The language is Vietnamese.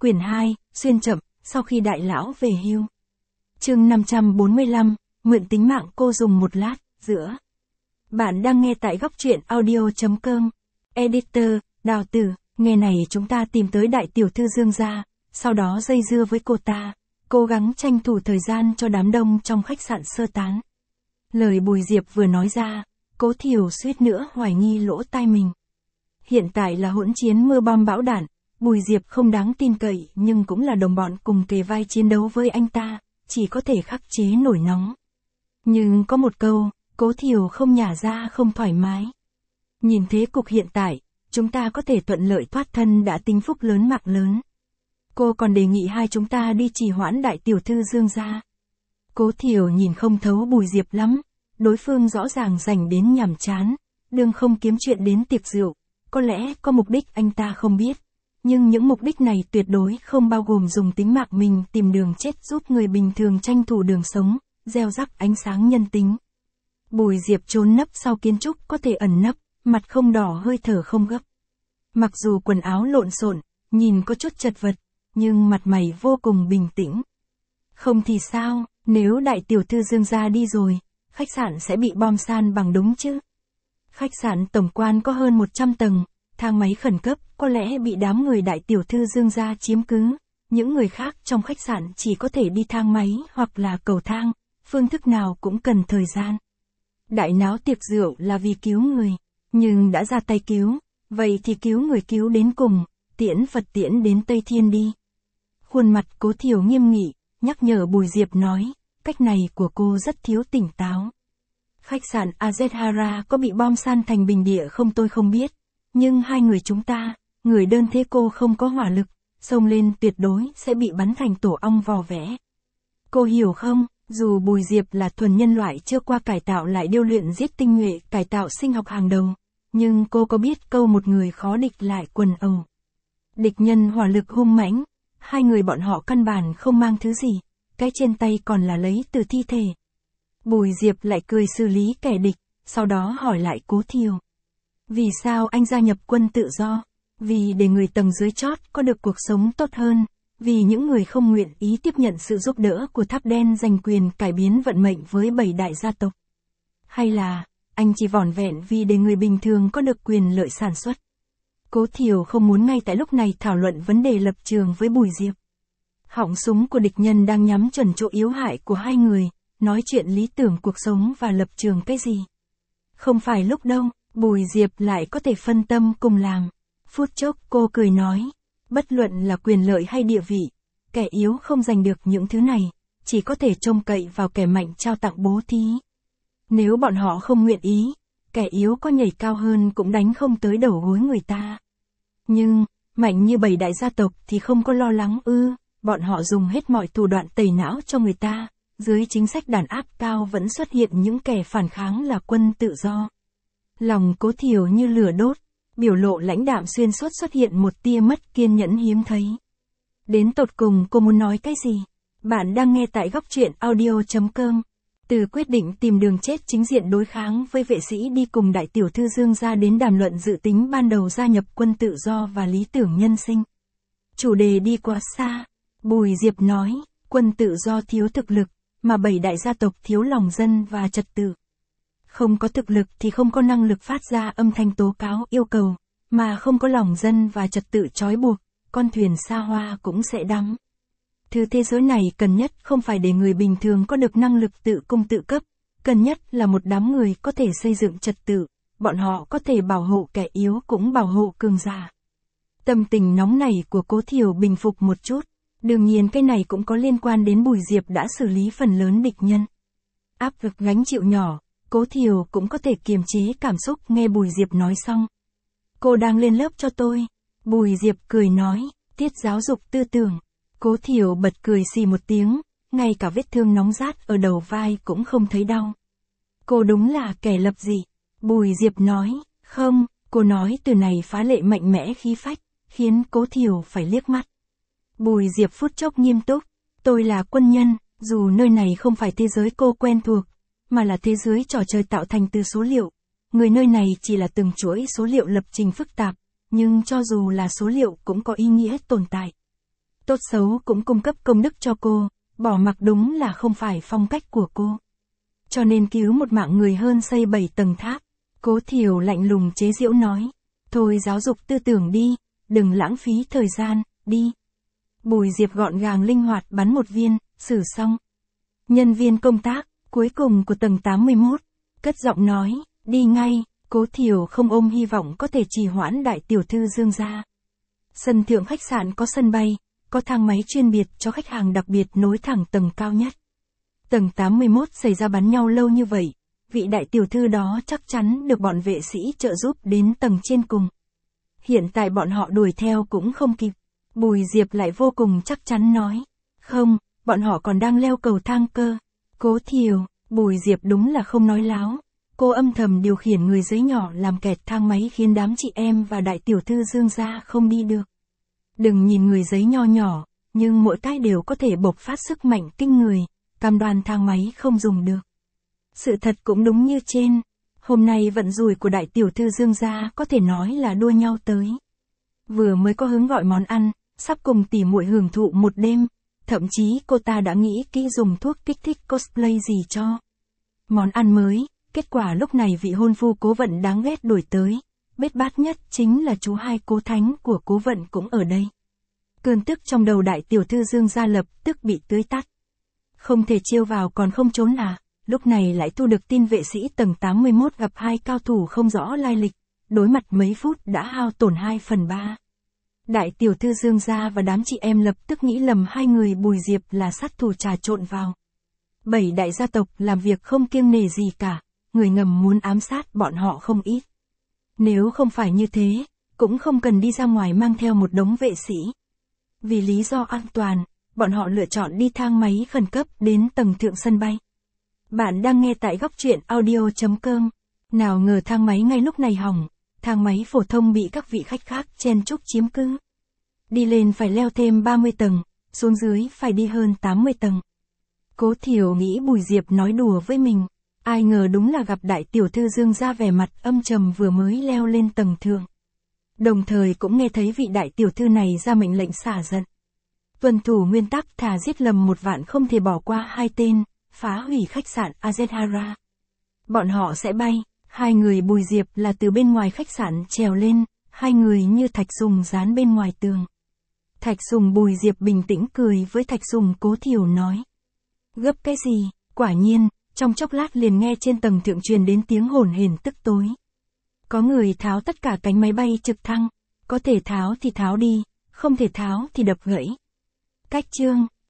Quyển 2, xuyên chậm, sau khi đại lão về hưu. Chương 545, mượn tính mạng cô dùng một lát, giữa. Bạn đang nghe tại góc truyện audio.com. Editor, Đào Tử, nghe này chúng ta tìm tới đại tiểu thư Dương gia, sau đó dây dưa với cô ta, cố gắng tranh thủ thời gian cho đám đông trong khách sạn sơ tán. Lời Bùi Diệp vừa nói ra, Cố Thiều suýt nữa hoài nghi lỗ tai mình. Hiện tại là hỗn chiến mưa bom bão đạn, Bùi Diệp không đáng tin cậy nhưng cũng là đồng bọn cùng kề vai chiến đấu với anh ta, chỉ có thể khắc chế nổi nóng. Nhưng có một câu, Cố Thiều không nhả ra không thoải mái. Nhìn thế cục hiện tại, chúng ta có thể thuận lợi thoát thân đã tính phúc lớn mạng lớn. Cô còn đề nghị hai chúng ta đi trì hoãn đại tiểu thư Dương gia. Cố Thiều nhìn không thấu Bùi Diệp lắm, đối phương rõ ràng dành đến nhàm chán, đương không kiếm chuyện đến tiệc rượu, có lẽ có mục đích anh ta không biết. Nhưng những mục đích này tuyệt đối không bao gồm dùng tính mạng mình tìm đường chết giúp người bình thường tranh thủ đường sống, gieo rắc ánh sáng nhân tính. Bùi Diệp trốn nấp sau kiến trúc có thể ẩn nấp, mặt không đỏ hơi thở không gấp. Mặc dù quần áo lộn xộn, nhìn có chút chật vật, nhưng mặt mày vô cùng bình tĩnh. Không thì sao, nếu đại tiểu thư Dương gia đi rồi, khách sạn sẽ bị bom san bằng đúng chứ? Khách sạn tổng quan có hơn 100 tầng, thang máy khẩn cấp có lẽ bị đám người đại tiểu thư Dương gia chiếm cứ. Những người khác trong khách sạn chỉ có thể đi thang máy hoặc là cầu thang, phương thức nào cũng cần thời gian. Đại náo tiệc rượu là vì cứu người, nhưng đã ra tay cứu, vậy thì cứu người cứu đến cùng, tiễn Phật tiễn đến Tây Thiên đi. Khuôn mặt Cố Thiều nghiêm nghị, nhắc nhở Bùi Diệp nói, cách này của cô rất thiếu tỉnh táo. Khách sạn Azethara có bị bom san thành bình địa không tôi không biết, nhưng hai người chúng ta, người đơn thế cô không có hỏa lực, xông lên tuyệt đối sẽ bị bắn thành tổ ong vò vẽ. Cô hiểu không, dù Bùi Diệp là thuần nhân loại chưa qua cải tạo lại điêu luyện giết tinh nhuệ cải tạo sinh học hàng đầu, nhưng cô có biết câu một người khó địch lại quần ẩu. Địch nhân hỏa lực hung mãnh, hai người bọn họ căn bản không mang thứ gì, cái trên tay còn là lấy từ thi thể. Bùi Diệp lại cười xử lý kẻ địch, sau đó hỏi lại Cố Thiều. Vì sao anh gia nhập quân tự do? Vì để người tầng dưới chót có được cuộc sống tốt hơn, vì những người không nguyện ý tiếp nhận sự giúp đỡ của Tháp Đen giành quyền cải biến vận mệnh với 7 đại gia tộc. Hay là, anh chỉ vỏn vẹn vì để người bình thường có được quyền lợi sản xuất? Cố Thiều không muốn ngay tại lúc này thảo luận vấn đề lập trường với Bùi Diệp. Họng súng của địch nhân đang nhắm chuẩn chỗ yếu hại của hai người, nói chuyện lý tưởng cuộc sống và lập trường cái gì. Không phải lúc đâu, Bùi Diệp lại có thể phân tâm cùng làm. Phút chốc cô cười nói, bất luận là quyền lợi hay địa vị, kẻ yếu không giành được những thứ này, chỉ có thể trông cậy vào kẻ mạnh trao tặng bố thí. Nếu bọn họ không nguyện ý, kẻ yếu có nhảy cao hơn cũng đánh không tới đầu gối người ta. Nhưng, mạnh như 7 đại gia tộc thì không có lo lắng ư, bọn họ dùng hết mọi thủ đoạn tẩy não cho người ta, dưới chính sách đàn áp cao vẫn xuất hiện những kẻ phản kháng là quân tự do. Lòng Cố Thiều như lửa đốt, biểu lộ lãnh đạm xuyên suốt xuất hiện một tia mất kiên nhẫn hiếm thấy. Đến tột cùng cô muốn nói cái gì? Bạn đang nghe tại góc truyện audio.com. Từ quyết định tìm đường chết chính diện đối kháng với vệ sĩ đi cùng đại tiểu thư Dương gia đến đàm luận dự tính ban đầu gia nhập quân tự do và lý tưởng nhân sinh. Chủ đề đi quá xa. Bùi Diệp nói, quân tự do thiếu thực lực, mà 7 đại gia tộc thiếu lòng dân và trật tự. Không có thực lực thì không có năng lực phát ra âm thanh tố cáo yêu cầu, mà không có lòng dân và trật tự trói buộc, con thuyền xa hoa cũng sẽ đắm. Thứ thế giới này cần nhất không phải để người bình thường có được năng lực tự cung tự cấp, cần nhất là một đám người có thể xây dựng trật tự, bọn họ có thể bảo hộ kẻ yếu cũng bảo hộ cường giả. Tâm tình nóng nảy của Cố Thiều bình phục một chút, đương nhiên cái này cũng có liên quan đến Bùi Diệp đã xử lý phần lớn địch nhân. Áp lực gánh chịu nhỏ, Cố Thiều cũng có thể kiềm chế cảm xúc nghe Bùi Diệp nói xong. Cô đang lên lớp cho tôi. Bùi Diệp cười nói, tiết giáo dục tư tưởng. Cố Thiều bật cười xì một tiếng, ngay cả vết thương nóng rát ở đầu vai cũng không thấy đau. Cô đúng là kẻ lập dị. Bùi Diệp nói, không, cô nói từ này phá lệ mạnh mẽ khí phách, khiến Cố Thiều phải liếc mắt. Bùi Diệp phút chốc nghiêm túc, tôi là quân nhân, dù nơi này không phải thế giới cô quen thuộc, mà là thế giới trò chơi tạo thành từ số liệu. Người nơi này chỉ là từng chuỗi số liệu lập trình phức tạp, nhưng cho dù là số liệu cũng có ý nghĩa tồn tại. tốt xấu cũng cung cấp công đức cho cô, bỏ mặc đúng là không phải phong cách của cô. Cho nên cứu một mạng người hơn xây 7 tầng tháp. Cố Thiều lạnh lùng chế giễu nói. Thôi giáo dục tư tưởng đi, đừng lãng phí thời gian, đi. Bùi Diệp gọn gàng linh hoạt bắn một viên, xử xong. Nhân viên công tác, cuối cùng của tầng 81, cất giọng nói, đi ngay. Cố Thiều không ôm hy vọng có thể trì hoãn đại tiểu thư Dương gia. Sân thượng khách sạn có sân bay, có thang máy chuyên biệt cho khách hàng đặc biệt nối thẳng tầng cao nhất. Tầng 81 xảy ra bắn nhau lâu như vậy, vị đại tiểu thư đó chắc chắn được bọn vệ sĩ trợ giúp đến tầng trên cùng. Hiện tại bọn họ đuổi theo cũng không kịp. Bùi Diệp lại vô cùng chắc chắn nói. Không, bọn họ còn đang leo cầu thang cơ. Cố Thiều, Bùi Diệp đúng là không nói láo. Cô âm thầm điều khiển người giấy nhỏ làm kẹt thang máy khiến đám chị em và đại tiểu thư Dương gia không đi được. Đừng nhìn người giấy nho nhỏ, nhưng mỗi cái đều có thể bộc phát sức mạnh kinh người, cam đoan thang máy không dùng được. Sự thật cũng đúng như trên, hôm nay vận rủi của đại tiểu thư Dương gia có thể nói là đua nhau tới. Vừa mới có hứng gọi món ăn, sắp cùng tỉ muội hưởng thụ một đêm, thậm chí cô ta đã nghĩ kỹ dùng thuốc kích thích cosplay gì cho món ăn mới, kết quả lúc này vị hôn phu Cố Vận đáng ghét đuổi tới, bết bát nhất chính là chú hai Cố Thánh của Cố Vận cũng ở đây. Cơn tức trong đầu đại tiểu thư Dương gia lập tức bị tưới tắt. Không thể chiêu vào còn không trốn à, lúc này lại thu được tin vệ sĩ tầng 81 gặp hai cao thủ không rõ lai lịch, đối mặt mấy phút đã hao tổn 2/3. Đại tiểu thư Dương gia và đám chị em lập tức nghĩ lầm hai người Bùi Diệp là sát thủ trà trộn vào. 7 đại gia tộc làm việc không kiêng nể gì cả, người ngầm muốn ám sát bọn họ không ít. Nếu không phải như thế, cũng không cần đi ra ngoài mang theo một đống vệ sĩ. Vì lý do an toàn, bọn họ lựa chọn đi thang máy khẩn cấp đến tầng thượng sân bay. Bạn đang nghe tại góc truyện audio.com. Nào ngờ thang máy ngay lúc này hỏng, thang máy phổ thông bị các vị khách khác chen chúc chiếm cứ. Đi lên phải leo thêm 30 tầng, xuống dưới phải đi hơn 80 tầng. Cố Thiều nghĩ Bùi Diệp nói đùa với mình, ai ngờ đúng là gặp đại tiểu thư Dương gia vẻ mặt âm trầm vừa mới leo lên tầng thượng. Đồng thời cũng nghe thấy vị đại tiểu thư này ra mệnh lệnh xả giận. Tuân thủ nguyên tắc thà giết lầm 1 vạn không thể bỏ qua 2 tên, phá hủy khách sạn Azehara. Bọn họ sẽ bay, hai người Bùi Diệp là từ bên ngoài khách sạn trèo lên, hai người như Thạch Sùng dán bên ngoài tường. Thạch Sùng Bùi Diệp bình tĩnh cười với Thạch Sùng Cố Thiều nói. Gấp cái gì, quả nhiên, trong chốc lát liền nghe trên tầng thượng truyền đến tiếng hổn hển tức tối. Có người tháo tất cả cánh máy bay trực thăng, có thể tháo thì tháo đi, không thể tháo thì đập gãy. Cách chương